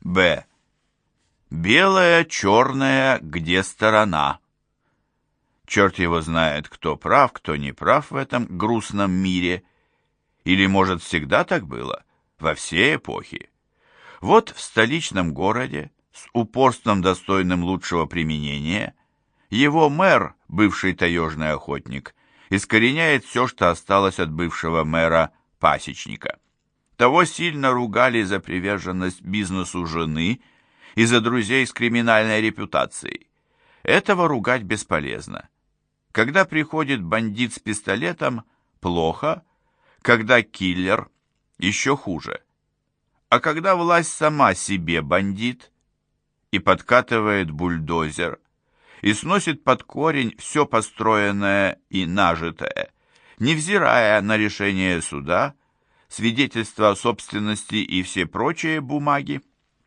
Б. Белое, черное, где сторона? Черт его знает, кто прав, кто не прав в этом грустном мире. Или, может, всегда так было? Во все эпохи. Вот в столичном городе, с упорством, достойным лучшего применения, его мэр, бывший таежный охотник, искореняет все, что осталось от бывшего мэра-пасечника. Того сильно ругали за приверженность бизнесу жены и за друзей с криминальной репутацией. Этого ругать бесполезно. Когда приходит бандит с пистолетом, плохо, когда киллер, еще хуже. А когда власть сама себе бандит и подкатывает бульдозер, и сносит под корень все построенное и нажитое, невзирая на решение суда, свидетельства о собственности и все прочие бумаги.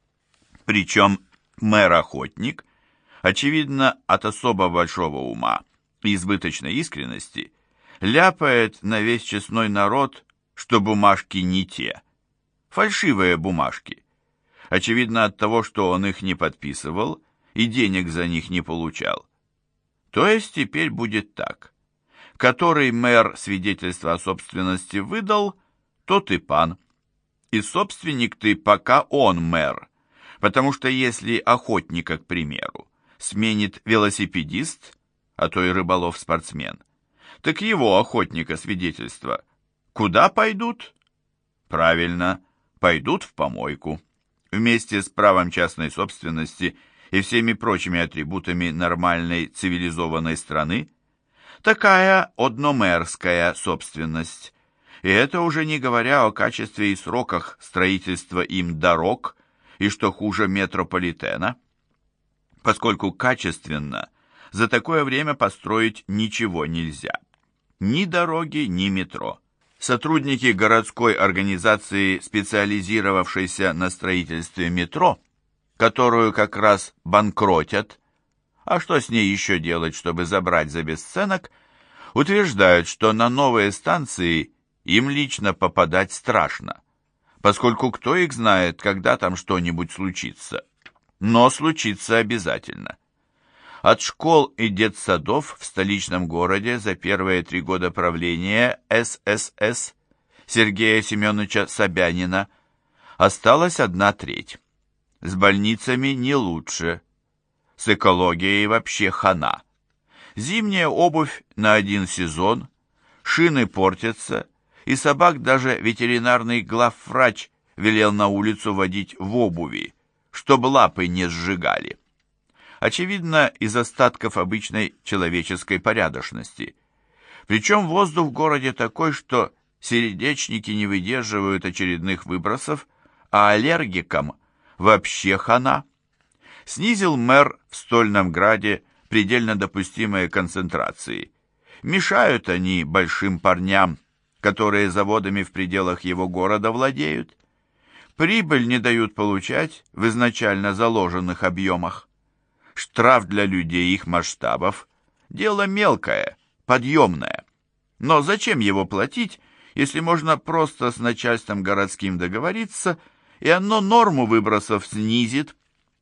Причем мэр-охотник, очевидно, от особо большого ума и избыточной искренности, ляпает на весь честной народ, что бумажки не те, фальшивые бумажки. Очевидно, от того, что он их не подписывал и денег за них не получал. То есть теперь будет так. Который мэр свидетельство о собственности выдал, тот и пан. И собственник ты, пока он мэр. Потому что если охотника, к примеру, сменит велосипедист, а то и рыболов-спортсмен, так его охотника свидетельства куда пойдут? Правильно, пойдут в помойку. Вместе с правом частной собственности и всеми прочими атрибутами нормальной цивилизованной страны. Такая одномэрская собственность. И это уже не говоря о качестве и сроках строительства им дорог и, что хуже, метрополитена. Поскольку качественно за такое время построить ничего нельзя. Ни дороги, ни метро. Сотрудники городской организации, специализировавшейся на строительстве метро, которую как раз банкротят, а что с ней еще делать, чтобы забрать за бесценок, утверждают, что на новые станции им лично попадать страшно, поскольку кто их знает, когда там что-нибудь случится. Но случится обязательно. От школ и детсадов в столичном городе за первые 3 года правления ССС Сергея Семеновича Собянина осталась 1/3. С больницами не лучше. С экологией вообще хана. Зимняя обувь на 1 сезон, шины портятся, и собак даже ветеринарный главврач велел на улицу водить в обуви, чтобы лапы не сжигали. Очевидно, из остатков обычной человеческой порядочности. Причем воздух в городе такой, что сердечники не выдерживают очередных выбросов, а аллергикам вообще хана. Снизил мэр в Стольном Граде предельно допустимые концентрации. Мешают они большим парням, которые заводами в пределах его города владеют. Прибыль не дают получать в изначально заложенных объемах. Штраф для людей их масштабов – дело мелкое, подъемное. Но зачем его платить, если можно просто с начальством городским договориться, и оно норму выбросов снизит?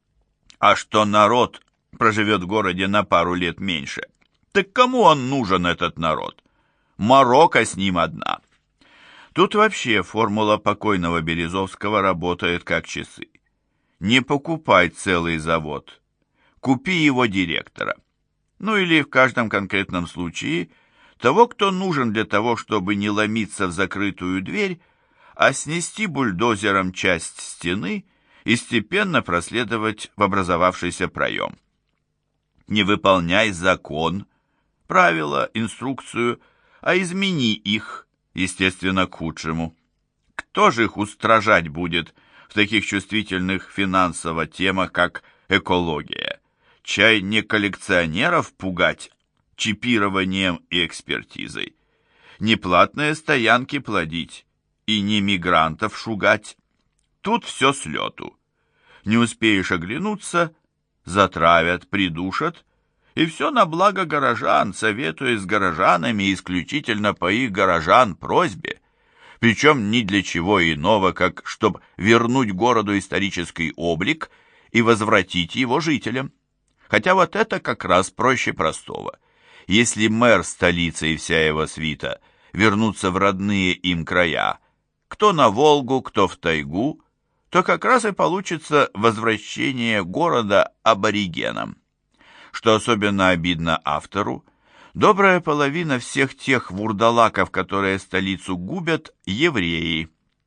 А что народ проживет в городе на пару лет меньше, так кому он нужен, этот народ? Морока с ним одна. Тут вообще формула покойного Березовского работает как часы. Не покупай целый завод, купи его директора. Ну или в каждом конкретном случае того, кто нужен для того, чтобы не ломиться в закрытую дверь, а снести бульдозером часть стены и степенно проследовать в образовавшийся проем. Не выполняй закон, правила, инструкцию, а измени их, естественно, к худшему. Кто же их устражать будет в таких чувствительных финансово темах, как экология? Чай не коллекционеров пугать чипированием и экспертизой, не платные стоянки плодить и не мигрантов шугать. Тут все с лету. Не успеешь оглянуться, затравят, придушат, и все на благо горожан, советуясь с горожанами исключительно по их горожан просьбе. причем ни для чего иного, как чтобы вернуть городу исторический облик и возвратить его жителям. Хотя вот это как раз проще простого. Если мэр столицы и вся его свита вернутся в родные им края, кто на Волгу, кто в тайгу, то как раз и получится возвращение города аборигенам. Что особенно обидно автору, добрая половина всех тех вурдалаков, которые столицу губят, евреи.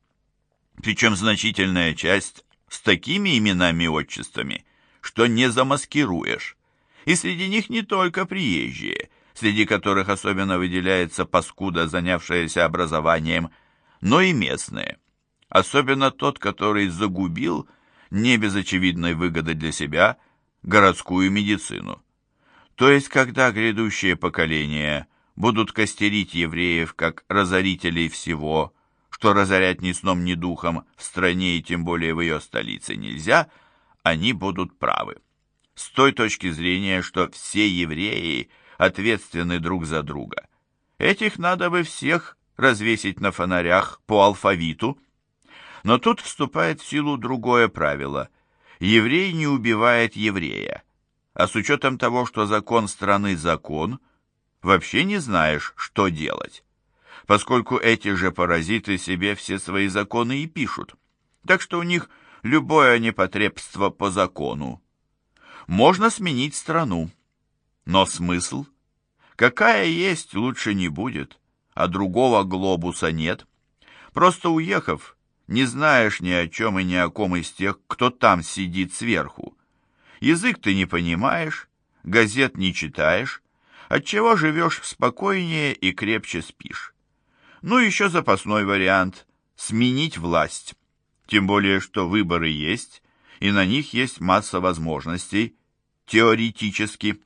Причем значительная часть с такими именами и отчествами, что не замаскируешь. И среди них не только приезжие, среди которых особенно выделяется паскуда, занявшаяся образованием, но и местные. Особенно тот, который загубил, не без очевидной выгоды для себя, городскую медицину. То есть, когда грядущие поколения будут костерить евреев как разорителей всего, что разорять ни сном, ни духом в стране и тем более в ее столице нельзя, они будут правы. С той точки зрения, что все евреи ответственны друг за друга. Этих надо бы всех развесить на фонарях по алфавиту. Но тут вступает в силу другое правило. Еврей не убивает еврея. А с учетом того, что закон страны закон, вообще не знаешь, что делать. Поскольку эти же паразиты себе все свои законы и пишут. Так что у них любое непотребство по закону. Можно сменить страну. Но смысл? Какая есть, лучше не будет, а другого глобуса нет. Просто уехав, не знаешь ни о чем и ни о ком из тех, кто там сидит сверху. Язык ты не понимаешь, газет не читаешь, отчего живешь спокойнее и крепче спишь. Ну, еще запасной вариант – сменить власть. Тем более, что выборы есть, и на них есть масса возможностей, теоретически.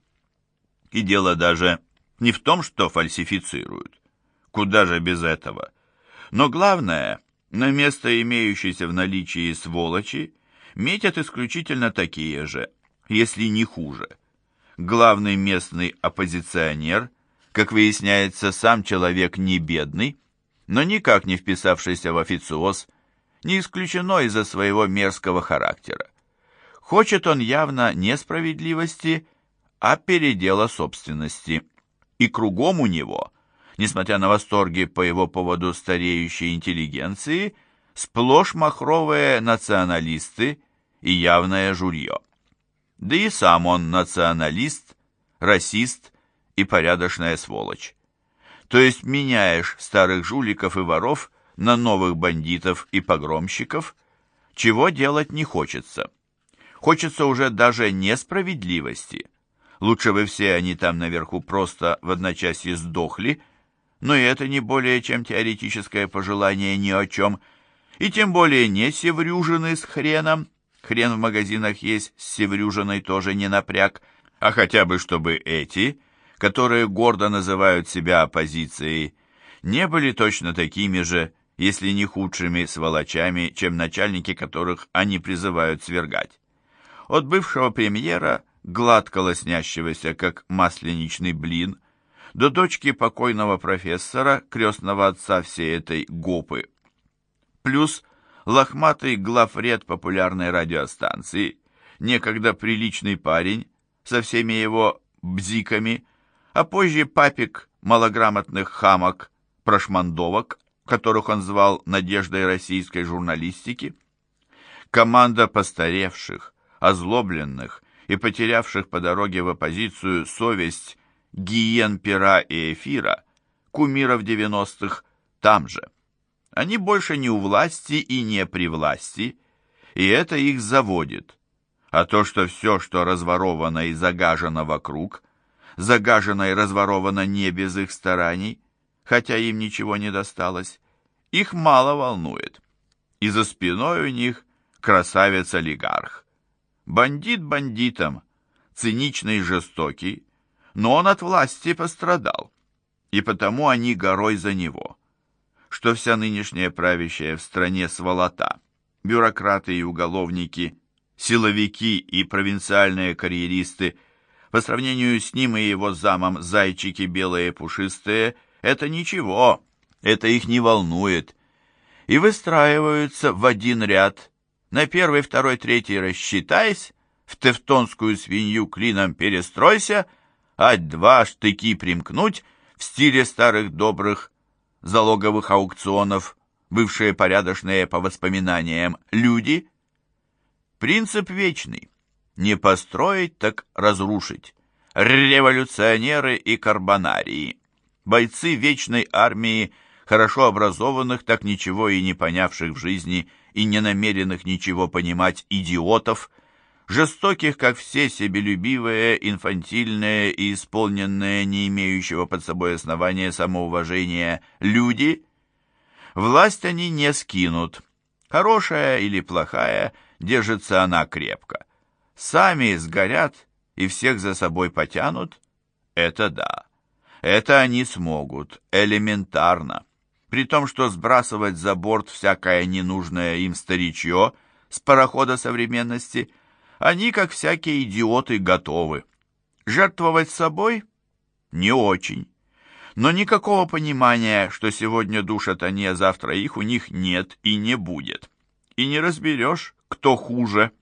И дело даже не в том, что фальсифицируют. Куда же без этого? Но главное, на место имеющейся в наличии сволочи метят исключительно такие же, если не хуже. Главный местный оппозиционер, как выясняется, сам человек не бедный, но никак не вписавшийся в официоз, не исключено из-за своего мерзкого характера. Хочет он явно не справедливости, а передела собственности. И кругом у него, несмотря на восторги по его поводу стареющей интеллигенции, сплошь махровые националисты и явное жулье. Да и сам он националист, расист и порядочная сволочь. То есть меняешь старых жуликов и воров на новых бандитов и погромщиков, чего делать не хочется. Хочется уже даже несправедливости. Лучше бы все они там наверху просто в одночасье сдохли, но и это не более чем теоретическое пожелание ни о чем, и тем более не севрюжины с хреном. Хрен в магазинах есть, с севрюжиной тоже не напряг, а хотя бы чтобы эти, которые гордо называют себя оппозицией, не были точно такими же, если не худшими сволочами, чем начальники, которых они призывают свергать. От бывшего премьера, гладко лоснящегося, как масленичный блин, до дочки покойного профессора, крестного отца всей этой гопы. Плюс лохматый главред популярной радиостанции, некогда приличный парень, со всеми его бзиками, а позже папик малограмотных хамок, прошмандовок, которых он звал надеждой российской журналистики. Команда постаревших, озлобленных и потерявших по дороге в оппозицию совесть гиен пера и эфира, кумиров 90-х, там же. Они больше не у власти и не при власти, и это их заводит. А то, что все, что разворовано и загажено вокруг, загажено и разворовано не без их стараний, хотя им ничего не досталось, их мало волнует. И за спиной у них красавец-олигарх. Бандит бандитом, циничный и жестокий, но он от власти пострадал, и потому они горой за него. Что вся нынешняя правящая в стране сволота, бюрократы и уголовники, силовики и провинциальные карьеристы, по сравнению с ним и его замом зайчики белые пушистые, это ничего, это их не волнует. и выстраиваются в один ряд. На первый, второй, третий рассчитайся, в тевтонскую свинью клином перестройся, ать-два штыки примкнуть в стиле старых добрых залоговых аукционов, бывшие порядочные по воспоминаниям люди. Принцип вечный. Не построить, так разрушить. Революционеры и карбонарии. Бойцы вечной армии, хорошо образованных, так ничего и не понявших в жизни и не намеренных ничего понимать идиотов, жестоких, как все, себелюбивые, инфантильные и исполненные, не имеющего под собой основания самоуважения, люди, власть они не скинут. Хорошая или плохая, держится она крепко. Сами сгорят и всех за собой потянут? Это да. Это они смогут, элементарно. При том, что сбрасывать за борт всякое ненужное им старичье с парохода современности они, как всякие идиоты, готовы. Жертвовать собой? Не очень. Но никакого понимания, что сегодня душат они, а завтра их, у них нет и не будет. И не разберешь, кто хуже.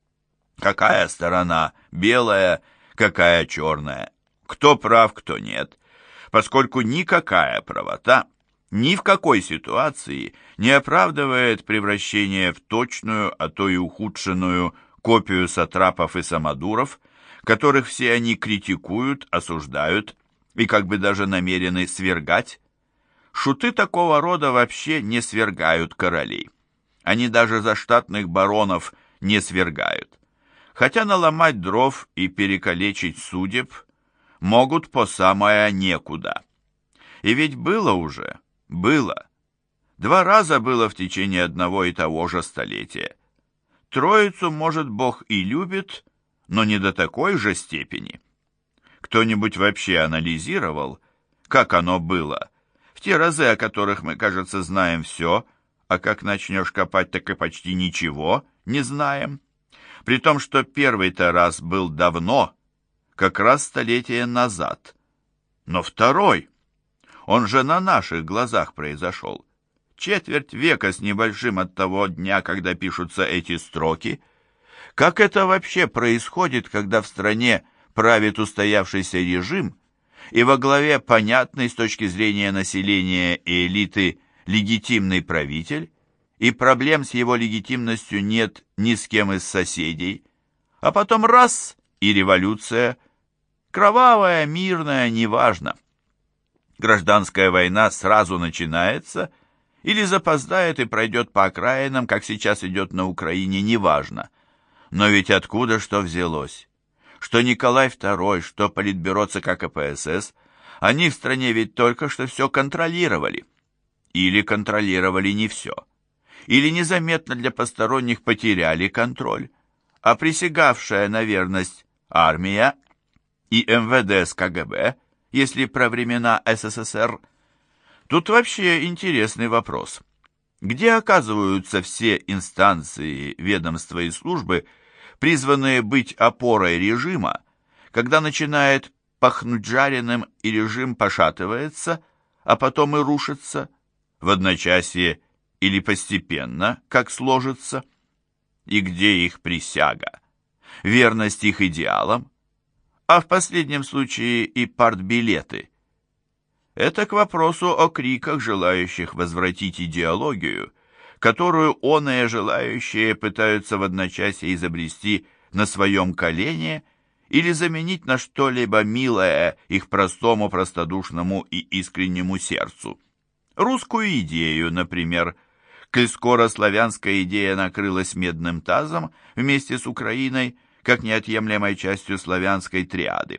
Какая сторона белая, какая черная. Кто прав, кто нет. Поскольку никакая правота ни в какой ситуации не оправдывает превращение в точную, а то и ухудшенную копию сатрапов и самодуров, которых все они критикуют, осуждают и как бы даже намерены свергать. Шуты такого рода вообще не свергают королей. Они даже заштатных баронов не свергают. Хотя наломать дров и перекалечить судеб могут по самое некуда. И ведь было уже, было. 2 раза было в течение одного и того же столетия. Троицу, может, Бог и любит, но не до такой же степени. Кто-нибудь вообще анализировал, как оно было? В те разы, о которых мы, кажется, знаем все, а как начнешь копать, так и почти ничего не знаем. При том, что первый-то раз был давно, как раз столетие назад. Но второй, он же на наших глазах произошел. Четверть века с небольшим от того дня, когда пишутся эти строки. Как это вообще происходит, когда в стране правит устоявшийся режим, и во главе понятный с точки зрения населения и элиты легитимный правитель, и проблем с его легитимностью нет ни с кем из соседей, а потом раз — и революция, кровавая, мирная, неважно. Гражданская война сразу начинается или запоздает и пройдет по окраинам, как сейчас идет на Украине, неважно. Но ведь откуда что взялось? Что Николай II, что Политбюро ЦК КПСС, они в стране ведь только что все контролировали. Или контролировали не все. Или незаметно для посторонних потеряли контроль. А присягавшая на верность армия и МВД с КГБ, если про времена СССР, тут вообще интересный вопрос. Где оказываются все инстанции, ведомства и службы, призванные быть опорой режима, когда начинает пахнуть жареным и режим пошатывается, а потом и рушится, в одночасье или постепенно, как сложится? И где их присяга? Верность их идеалам? А в последнем случае и партбилеты? Это к вопросу о криках, желающих возвратить идеологию, которую оные желающие пытаются в одночасье изобрести на своем колене или заменить на что-либо милое их простому, простодушному и искреннему сердцу. Русскую идею, например, коль скоро славянская идея накрылась медным тазом вместе с Украиной, как неотъемлемой частью славянской триады.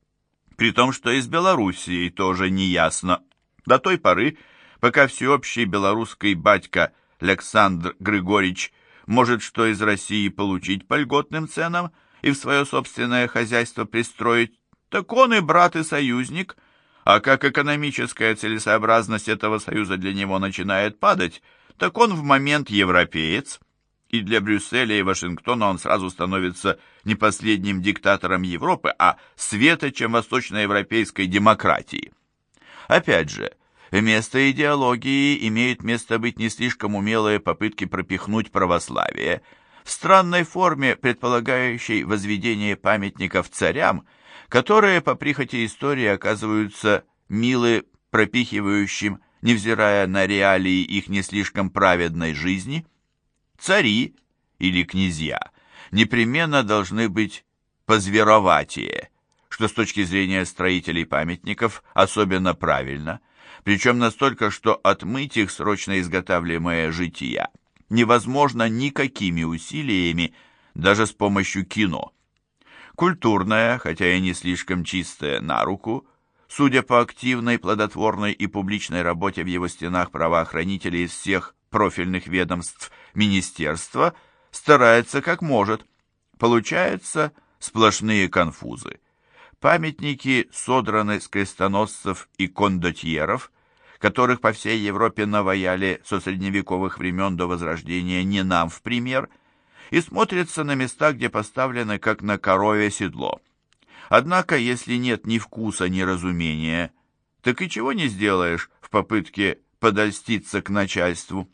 При том, что и с Белоруссией тоже не ясно. До той поры, пока всеобщий белорусский батька Александр Григорьевич может что из России получить по льготным ценам и в свое собственное хозяйство пристроить, так он и брат, и союзник, а как экономическая целесообразность этого союза для него начинает падать, так он в момент европеец, и для Брюсселя и Вашингтона он сразу становится не последним диктатором Европы, а светочем восточноевропейской демократии. Опять же, Вместо идеологии имеют место быть не слишком умелые попытки пропихнуть православие в странной форме, предполагающей возведение памятников царям, которые по прихоти истории оказываются милы пропихивающим, невзирая на реалии их не слишком праведной жизни. Цари или князья непременно должны быть позвероватее, что с точки зрения строителей памятников особенно правильно, причем настолько, что отмыть их срочно изготавливаемое жития невозможно никакими усилиями, даже с помощью кино. Культурная, хотя и не слишком чистая на руку, судя по активной, плодотворной и публичной работе в его стенах правоохранителей из всех профильных ведомств министерства, старается как может. Получается сплошные конфузы. Памятники содраны с крестоносцев и кондотьеров, которых по всей Европе наваяли со средневековых времен до Возрождения не нам в пример, и смотрятся на места, где поставлены как на коровье седло. Однако, если нет ни вкуса, ни разумения, так и чего не сделаешь в попытке подольститься к начальству.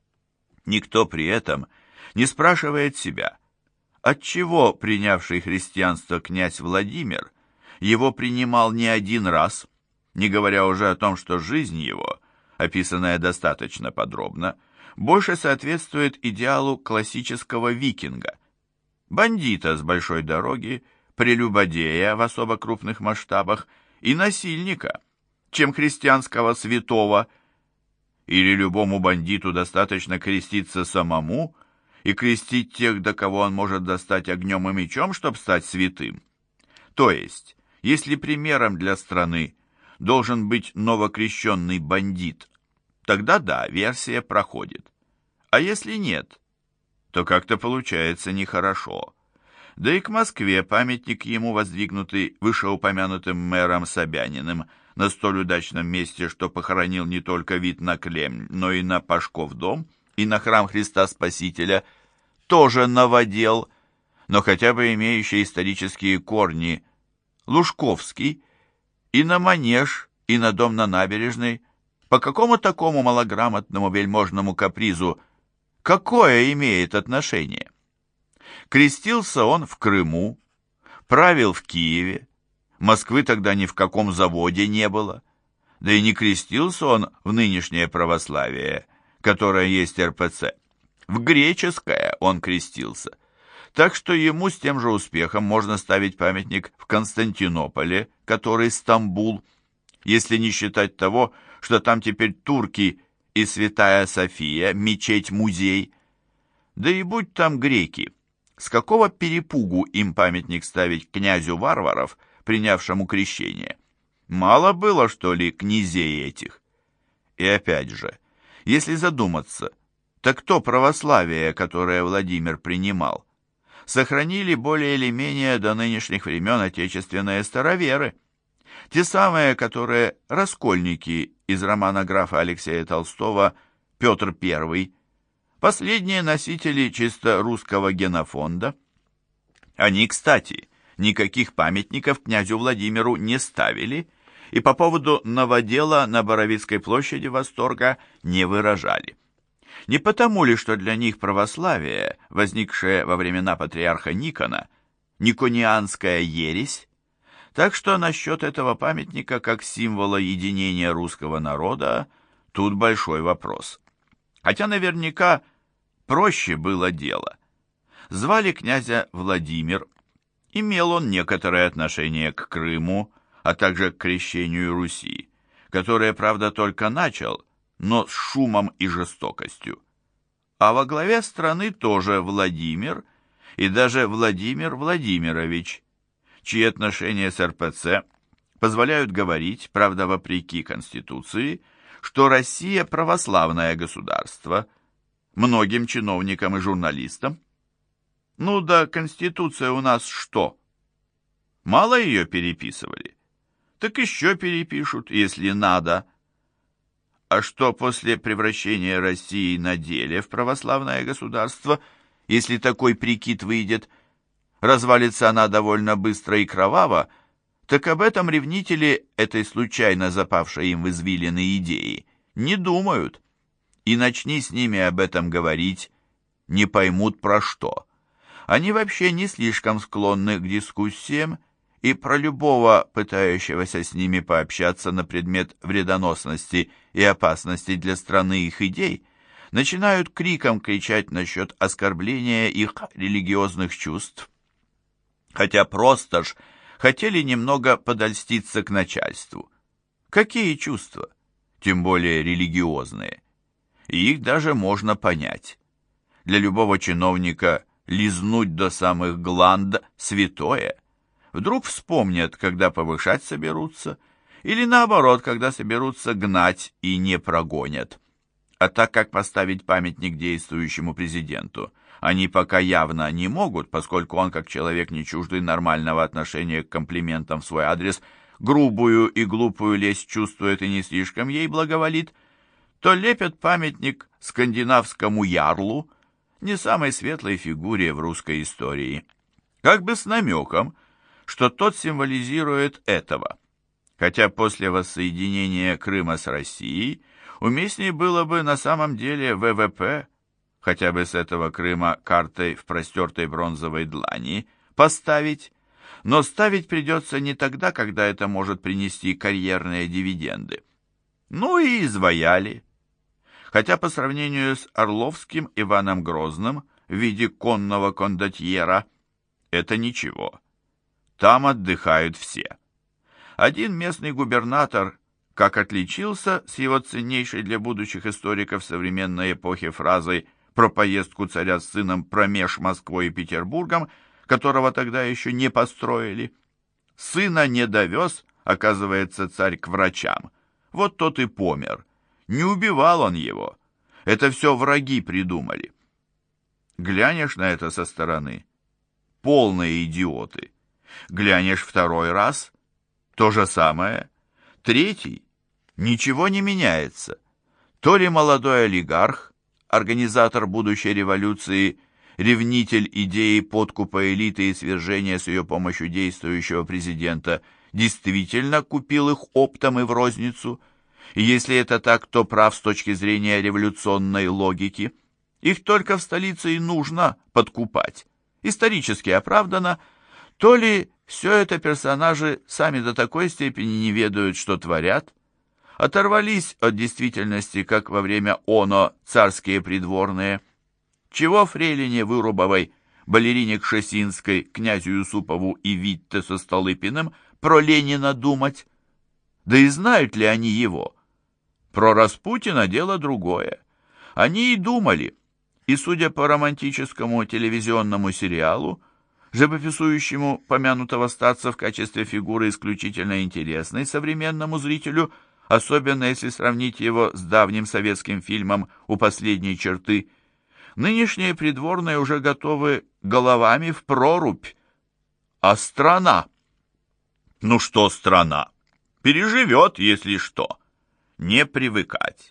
Никто при этом не спрашивает себя, отчего принявший христианство князь Владимир его принимал не один раз, не говоря уже о том, что жизнь его, описанная достаточно подробно, больше соответствует идеалу классического викинга, бандита с большой дороги, прелюбодея в особо крупных масштабах и насильника, чем христианского святого. Или любому бандиту достаточно креститься самому и крестить тех, до кого он может достать огнем и мечом, чтобы стать святым. То есть, если примером для страны должен быть новокрещенный бандит, тогда да, версия проходит. А если нет, то как-то получается нехорошо. Да и к Москве памятник ему, воздвигнутый вышеупомянутым мэром Собяниным на столь удачном месте, что похоронил не только вид на Кремль, но и на Пашков дом, и на храм Христа Спасителя, тоже новодел, но хотя бы имеющий исторические корни, Лужковский, и на Манеж, и на дом на набережной, по какому такому малограмотному вельможному капризу какое имеет отношение? Крестился он в Крыму, правил в Киеве, Москвы тогда ни в каком заводе не было, да и не крестился он в нынешнее православие, которое есть РПЦ. В греческое он крестился. Так что ему с тем же успехом можно ставить памятник в Константинополе, который Стамбул, если не считать того, что там теперь турки и Святая София, мечеть-музей. Да и будь там греки, с какого перепугу им памятник ставить князю варваров, принявшему крещение? Мало было, что ли, князей этих? И опять же, если задуматься, так то православие, которое Владимир принимал, сохранили более или менее до нынешних времен отечественные староверы, те самые, которые раскольники из романа графа Алексея Толстого «Петр I», последние носители чисто русского генофонда. Они, кстати, никаких памятников князю Владимиру не ставили и по поводу новодела на Боровицкой площади восторга не выражали. Не потому ли, что для них православие, возникшее во времена патриарха Никона, никонианская ересь? Так что насчет этого памятника как символа единения русского народа тут большой вопрос. Хотя наверняка проще было дело. Звали князя Владимир, имел он некоторое отношение к Крыму, а также к крещению Руси, которое, правда, только начал, но с шумом и жестокостью. А во главе страны тоже Владимир и даже Владимир Владимирович, чьи отношения с РПЦ позволяют говорить, правда, вопреки Конституции, что Россия православное государство, многим чиновникам и журналистам. Ну да, Конституция у нас что? Мало ее переписывали? Так еще перепишут, если надо. А что после превращения России на деле в православное государство, если такой прикид выйдет, развалится она довольно быстро и кроваво, так об этом ревнители этой случайно запавшей им в извилины идеи не думают. И начни с ними об этом говорить, не поймут про что. Они вообще не слишком склонны к дискуссиям, и про любого, пытающегося с ними пообщаться на предмет вредоносности и опасности для страны их идей, начинают криком кричать насчет оскорбления их религиозных чувств. Хотя просто ж хотели немного подольститься к начальству. Какие чувства? Тем более религиозные. И их даже можно понять. Для любого чиновника лизнуть до самых гланд святое. Вдруг вспомнят, когда повышать соберутся, или наоборот, когда соберутся гнать и не прогонят. А так как поставить памятник действующему президенту они пока явно не могут, поскольку он, как человек не чуждый нормального отношения к комплиментам в свой адрес, грубую и глупую лесть чувствует и не слишком ей благоволит, то лепят памятник скандинавскому ярлу, не самой светлой фигуре в русской истории, как бы с намеком, что тот символизирует этого. Хотя после воссоединения Крыма с Россией уместнее было бы на самом деле ВВП, хотя бы с этого Крыма картой в простертой бронзовой длани, поставить, но ставить придется не тогда, когда это может принести карьерные дивиденды. Ну и изваяли. Хотя по сравнению с Орловским Иваном Грозным в виде конного кондотьера это ничего. Там отдыхают все. Один местный губернатор как отличился с его ценнейшей для будущих историков современной эпохи фразой про поездку царя с сыном промеж Москвой и Петербургом, которого тогда еще не построили. Сына не довез, оказывается, царь к врачам. Вот тот и помер. Не убивал он его. Это все враги придумали. Глянешь на это со стороны. Полные идиоты. Глянешь второй раз. То же самое. Третий. Ничего не меняется. То ли молодой олигарх, организатор будущей революции, ревнитель идеи подкупа элиты и свержения с ее помощью действующего президента, действительно купил их оптом и в розницу. И если это так, то прав с точки зрения революционной логики. Их только в столице и нужно подкупать. Исторически оправдано. То ли все это персонажи сами до такой степени не ведают, что творят, оторвались от действительности, как во время оно царские придворные. Чего фрейлине Вырубовой, балерине Кшесинской, князю Юсупову и Витте со Столыпиным про Ленина думать? Да и знают ли они его? Про Распутина дело другое. Они и думали, и, судя по романтическому телевизионному сериалу, живописующему помянутого старца в качестве фигуры исключительно интересной современному зрителю, особенно если сравнить его с давним советским фильмом «У последней черты», нынешние придворные уже готовы головами в прорубь. А страна? Ну что страна? Переживет, если что. Не привыкать.